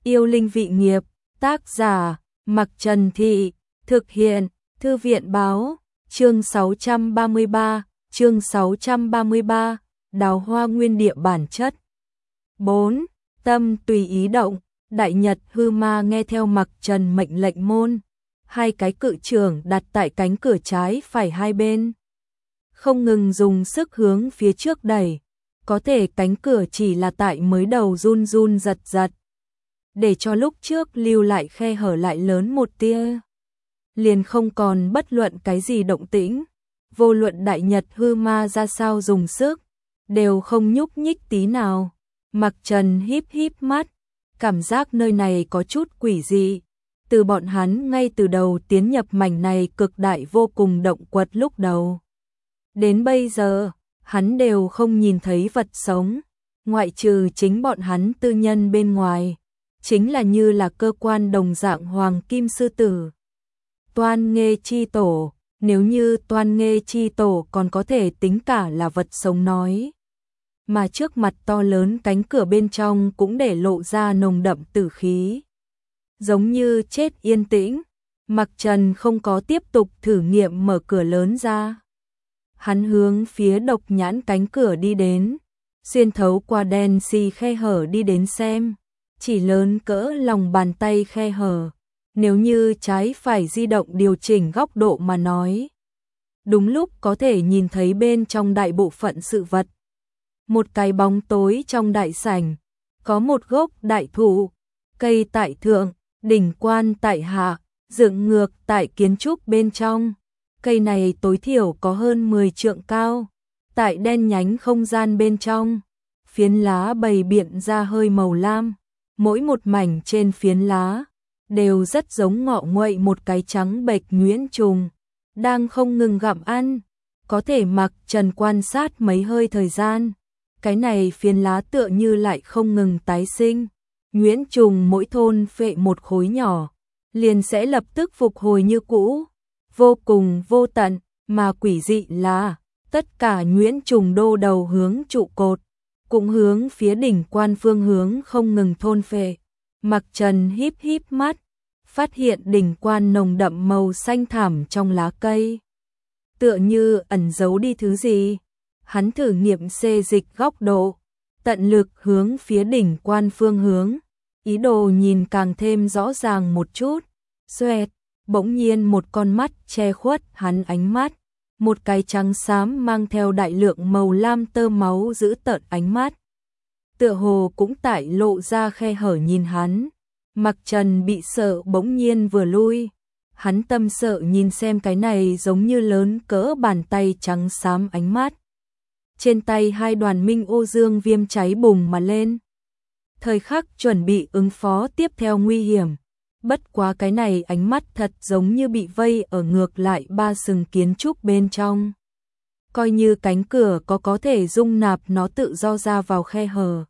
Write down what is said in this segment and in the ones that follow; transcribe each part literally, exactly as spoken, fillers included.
Yêu linh vị nghiệp, tác giả, Mặc Trần Thị, thực hiện, Thư viện báo, chương sáu trăm ba mươi ba, chương sáu trăm ba mươi ba, đào hoa nguyên địa bản chất. bốn. Tâm tùy ý động, Đại Nhật hư ma nghe theo Mặc Trần mệnh lệnh môn, hai cái cự trưởng đặt tại cánh cửa trái phải hai bên. Không ngừng dùng sức hướng phía trước đẩy, có thể cánh cửa chỉ là tại mới đầu run run giật giật. Để cho lúc trước lưu lại khe hở lại lớn một tia. Liền không còn bất luận cái gì động tĩnh, vô luận Đại Nhật hư ma ra sao dùng sức, đều không nhúc nhích tí nào. Mặc Trần híp híp mắt, cảm giác nơi này có chút quỷ dị. Từ bọn hắn ngay từ đầu tiến nhập mảnh này cực đại vô cùng động quật lúc đầu. Đến bây giờ, hắn đều không nhìn thấy vật sống, ngoại trừ chính bọn hắn tư nhân bên ngoài, chính là như là cơ quan đồng dạng hoàng kim sư tử. Toan Nghê Chi Tổ, nếu như Toan Nghê Chi Tổ còn có thể tính cả là vật sống nói. Mà trước mặt to lớn cánh cửa bên trong cũng để lộ ra nồng đậm tử khí. Giống như chết yên tĩnh, Mặc Trần không có tiếp tục thử nghiệm mở cửa lớn ra. Hắn hướng phía độc nhãn cánh cửa đi đến, xuyên thấu qua đen xì khe hở đi đến xem, chỉ lớn cỡ lòng bàn tay khe hở. Nếu như trái phải di động điều chỉnh góc độ mà nói, đúng lúc có thể nhìn thấy bên trong đại bộ phận sự vật. Một cái bóng tối trong đại sảnh, có một gốc đại thụ, cây tại thượng, đỉnh quan tại hạ, dựng ngược tại kiến trúc bên trong. Cây này tối thiểu có hơn mười trượng cao, tại đen nhánh không gian bên trong, phiến lá bày biện ra hơi màu lam, mỗi một mảnh trên phiến lá đều rất giống ngọ nguậy một cái trắng bệch nhuyễn trùng, đang không ngừng gặm ăn. Có thể Mặc Trần quan sát mấy hơi thời gian, cái này phiến lá tựa như lại không ngừng tái sinh. Nhuyễn trùng mỗi thôn phệ một khối nhỏ, liền sẽ lập tức phục hồi như cũ, vô cùng vô tận. Mà quỷ dị là, tất cả nhuyễn trùng đô đầu hướng trụ cột, cũng hướng phía đỉnh quan phương hướng không ngừng thôn phệ. Mặc Trần híp híp mắt, phát hiện đỉnh quan nồng đậm màu xanh thẳm trong lá cây, tựa như ẩn giấu đi thứ gì. Hắn thử nghiệm xê dịch góc độ, tận lực hướng phía đỉnh quan phương hướng, ý đồ nhìn càng thêm rõ ràng một chút. Xoẹt, bỗng nhiên một con mắt che khuất hắn ánh mắt, một cái trắng xám mang theo đại lượng màu lam tơ máu giữ tợn ánh mắt, tựa hồ cũng tại lộ ra khe hở nhìn hắn. Mặc Trần bị sợ bỗng nhiên vừa lui, hắn tâm sợ nhìn xem cái này giống như lớn cỡ bàn tay trắng xám ánh mắt. Trên tay hai đoàn minh ô dương viêm cháy bùng mà lên, thời khắc chuẩn bị ứng phó tiếp theo nguy hiểm. Bất quá cái này ánh mắt thật giống như bị vây ở ngược lại ba sừng kiến trúc bên trong. Coi như cánh cửa có có thể dung nạp nó tự do ra vào khe hở,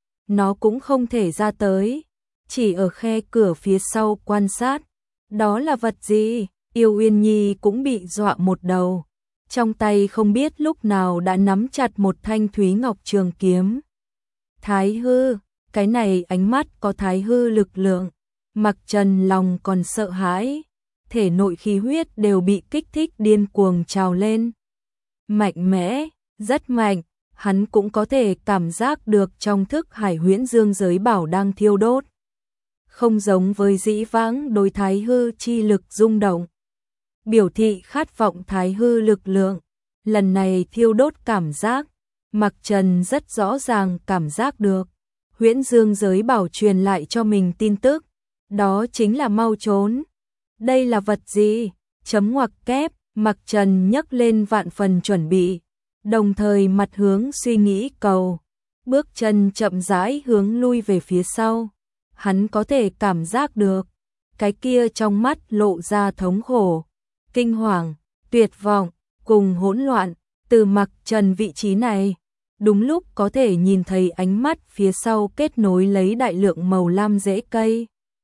nó cũng không thể ra tới, chỉ ở khe cửa phía sau quan sát. Đó là vật gì? Yêu Uyên Nhi cũng bị dọa một đầu, trong tay không biết lúc nào đã nắm chặt một thanh thúy ngọc trường kiếm. Thái hư, cái này ánh mắt có thái hư lực lượng. Mặc Trần lòng còn sợ hãi, thể nội khí huyết đều bị kích thích điên cuồng trào lên. Mạnh mẽ, rất mạnh, hắn cũng có thể cảm giác được trong thức hải huyễn dương giới bảo đang thiêu đốt. Không giống với dĩ vãng đối thái hư chi lực rung động, biểu thị khát vọng thái hư lực lượng. Lần này thiêu đốt cảm giác, Mặc Trần rất rõ ràng cảm giác được. Huyễn dương giới bảo truyền lại cho mình tin tức, đó chính là mau trốn. Đây là vật gì? Chấm ngoặc kép, Mặc Trần nhấc lên vạn phần chuẩn bị, đồng thời mặt hướng suy nghĩ cầu, bước chân chậm rãi hướng lui về phía sau. Hắn có thể cảm giác được, cái kia trong mắt lộ ra thống khổ, kinh hoàng, tuyệt vọng, cùng hỗn loạn. Từ Mặc Trần vị trí này, đúng lúc có thể nhìn thấy ánh mắt phía sau kết nối lấy đại lượng màu lam rễ cây.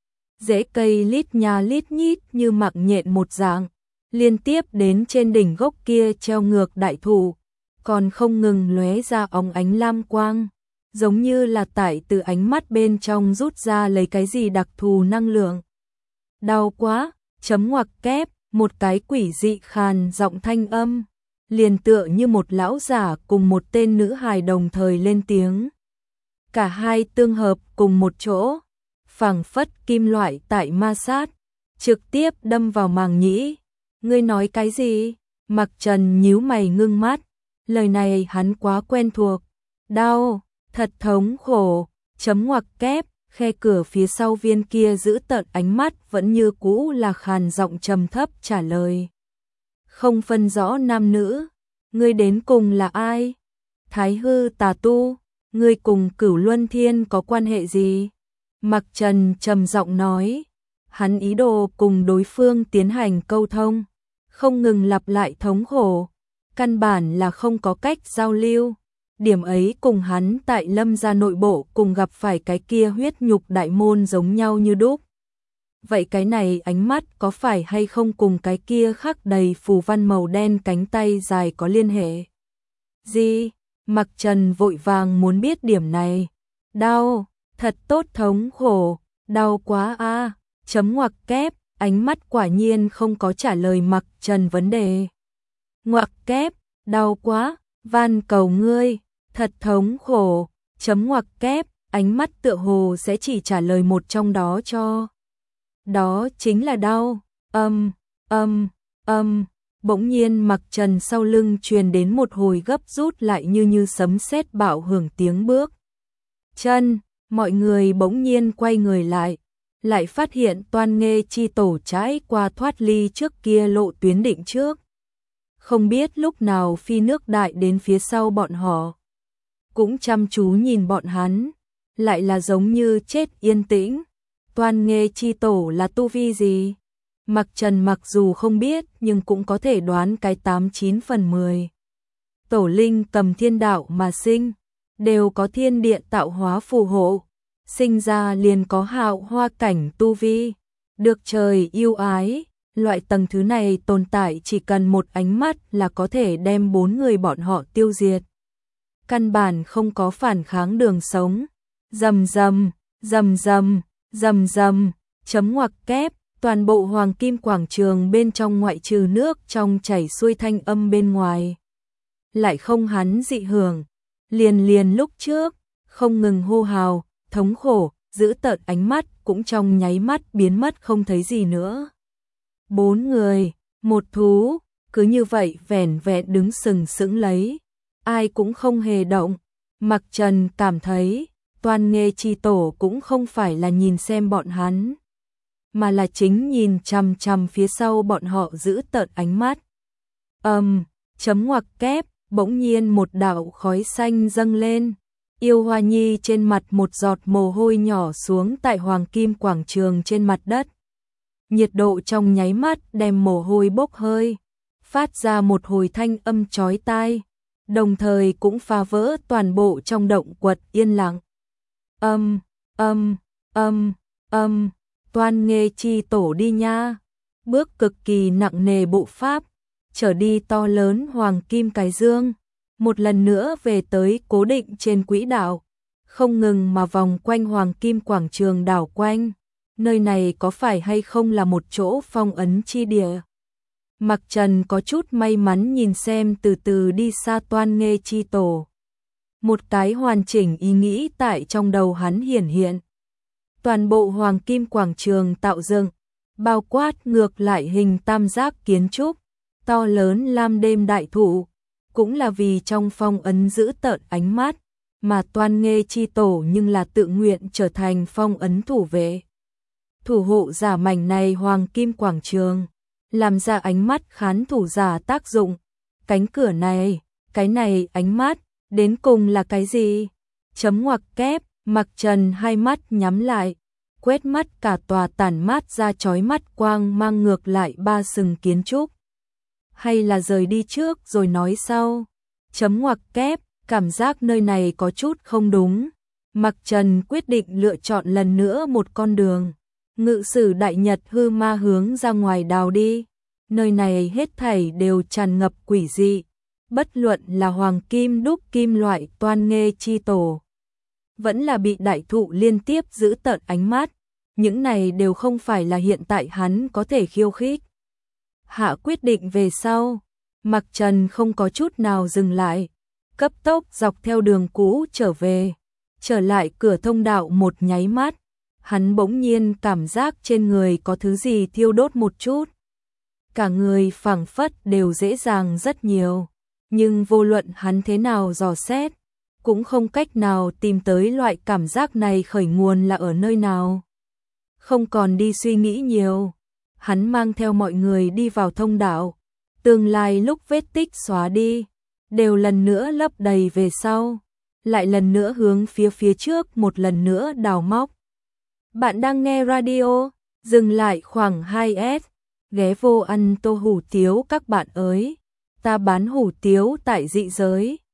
Rễ cây lít nha lít nhít như mạng nhện một dạng, liên tiếp đến trên đỉnh gốc kia treo ngược đại thụ, còn không ngừng lóe ra óng ánh lam quang. giống như là tại từ ánh mắt bên trong rút ra lấy cái gì đặc thù năng lượng. Đau quá, chấm ngoặc kép, một cái quỷ dị khàn giọng thanh âm, liền tựa như một lão giả cùng một tên nữ hài đồng thời lên tiếng. Cả hai tương hợp cùng một chỗ, phảng phất kim loại tại ma sát, trực tiếp đâm vào màng nhĩ. Ngươi nói cái gì? Mặc Trần nhíu mày ngưng mắt, lời này hắn quá quen thuộc. Đau, thật thống khổ, chấm ngoặc kép, khe cửa phía sau viên kia giữ tợn ánh mắt vẫn như cũ là khàn giọng trầm thấp trả lời. Không phân rõ nam nữ, ngươi đến cùng là ai? Thái hư tà tu, ngươi cùng Cửu Luân Thiên có quan hệ gì? Mặc Trần trầm giọng nói, hắn ý đồ cùng đối phương tiến hành câu thông, không ngừng lặp lại thống khổ, căn bản là không có cách giao lưu. Điểm ấy cùng hắn tại Lâm gia nội bộ cùng gặp phải cái kia huyết nhục đại môn giống nhau như đúc. Vậy cái này ánh mắt có phải hay không cùng cái kia khắc đầy phù văn màu đen cánh tay dài có liên hệ? Gì? Mặc Trần vội vàng muốn biết điểm này. Đau, thật tốt thống khổ, đau quá a. Chấm ngoặc kép, ánh mắt quả nhiên không có trả lời Mặc Trần vấn đề. Ngoặc kép, đau quá, van cầu ngươi, thật thống khổ, chấm ngoặc kép, ánh mắt tựa hồ sẽ chỉ trả lời một trong đó cho. Đó chính là đau, âm, âm, âm, bỗng nhiên Mặc Trần sau lưng truyền đến một hồi gấp rút lại như như sấm sét bạo hưởng tiếng bước chân, mọi người bỗng nhiên quay người lại, lại phát hiện Toan Nghê Chi Tổ trải qua thoát ly trước kia lộ tuyến định trước. Không biết lúc nào phi nước đại đến phía sau bọn họ, cũng chăm chú nhìn bọn hắn, lại là giống như chết yên tĩnh. Toan Nghê Chi Tổ là tu vi gì? Mặc Trần mặc dù không biết nhưng cũng có thể đoán cái tám chín phần mười. Tổ linh cầm thiên đạo mà sinh, đều có thiên địa tạo hóa phù hộ, sinh ra liền có hạo hoa cảnh tu vi, được trời yêu ái. Loại tầng thứ này tồn tại chỉ cần một ánh mắt là có thể đem bốn người bọn họ tiêu diệt. Căn bản không có phản kháng đường sống. Rầm rầm, rầm rầm, rầm rầm, chấm ngoặc kép, toàn bộ hoàng kim quảng trường bên trong ngoại trừ nước trong chảy xuôi thanh âm bên ngoài. Lại không hắn dị hưởng, liền liền lúc trước, không ngừng hô hào, thống khổ, giữ tợn ánh mắt cũng trong nháy mắt biến mất không thấy gì nữa. Bốn người, một thú, cứ như vậy vẻn vẹn đứng sừng sững lấy, ai cũng không hề động. Mặc Trần cảm thấy, Toan Nghê Chi Tổ cũng không phải là nhìn xem bọn hắn, mà là chính nhìn chằm chằm phía sau bọn họ giữ tợn ánh mắt. Âm, um, chấm ngoặc kép, bỗng nhiên một đạo khói xanh dâng lên. Yêu Hoa Nhi trên mặt một giọt mồ hôi nhỏ xuống tại hoàng kim quảng trường trên mặt đất. Nhiệt độ trong nháy mắt đem mồ hôi bốc hơi, phát ra một hồi thanh âm chói tai, đồng thời cũng phá vỡ toàn bộ trong động quật yên lặng. Âm, âm, âm, âm, Toan Nghê Chi Tổ đi nha. Bước cực kỳ nặng nề bộ pháp, trở đi to lớn hoàng kim cái dương, một lần nữa về tới cố định trên quỹ đạo, không ngừng mà vòng quanh hoàng kim quảng trường đảo quanh. Nơi này có phải hay không là một chỗ phong ấn chi địa? Mặc Trần có chút may mắn nhìn xem từ từ đi xa Toan Nghê Chi Tổ. Một cái hoàn chỉnh ý nghĩ tại trong đầu hắn hiển hiện. Toàn bộ hoàng kim quảng trường tạo dựng, bao quát ngược lại hình tam giác kiến trúc, to lớn lam đêm đại thụ, cũng là vì trong phong ấn giữ tợn ánh mắt, mà Toan Nghê Chi Tổ nhưng là tự nguyện trở thành phong ấn thủ vệ. Thủ hộ giả mảnh này hoàng kim quảng trường, làm ra ánh mắt khán thủ giả tác dụng. Cánh cửa này, cái này ánh mắt, đến cùng là cái gì? Chấm ngoặc kép, Mặc Trần hai mắt nhắm lại, quét mắt cả tòa tản mát ra chói mắt quang mang ngược lại ba sừng kiến trúc. Hay là rời đi trước rồi nói sau? Chấm ngoặc kép, cảm giác nơi này có chút không đúng. Mặc Trần quyết định lựa chọn lần nữa một con đường. Ngự sử đại nhật hư ma hướng ra ngoài đào đi. Nơi này hết thảy đều tràn ngập quỷ dị. Bất luận là hoàng kim đúc kim loại Toan Nghê Chi Tổ, vẫn là bị đại thụ liên tiếp giữ tợn ánh mắt, những này đều không phải là hiện tại hắn có thể khiêu khích. Hạ quyết định về sau, Mặc Trần không có chút nào dừng lại, cấp tốc dọc theo đường cũ trở về, trở lại cửa thông đạo một nháy mắt, hắn bỗng nhiên cảm giác trên người có thứ gì thiêu đốt một chút. Cả người phảng phất đều dễ dàng rất nhiều, nhưng vô luận hắn thế nào dò xét, cũng không cách nào tìm tới loại cảm giác này khởi nguồn là ở nơi nào. Không còn đi suy nghĩ nhiều, hắn mang theo mọi người đi vào thông đạo, tương lai lúc vết tích xóa đi, đều lần nữa lấp đầy về sau, lại lần nữa hướng phía phía trước một lần nữa đào móc. Bạn đang nghe radio, dừng lại khoảng hai S, ghé vô ăn tô hủ tiếu các bạn ơi, ta bán hủ tiếu tại dị giới.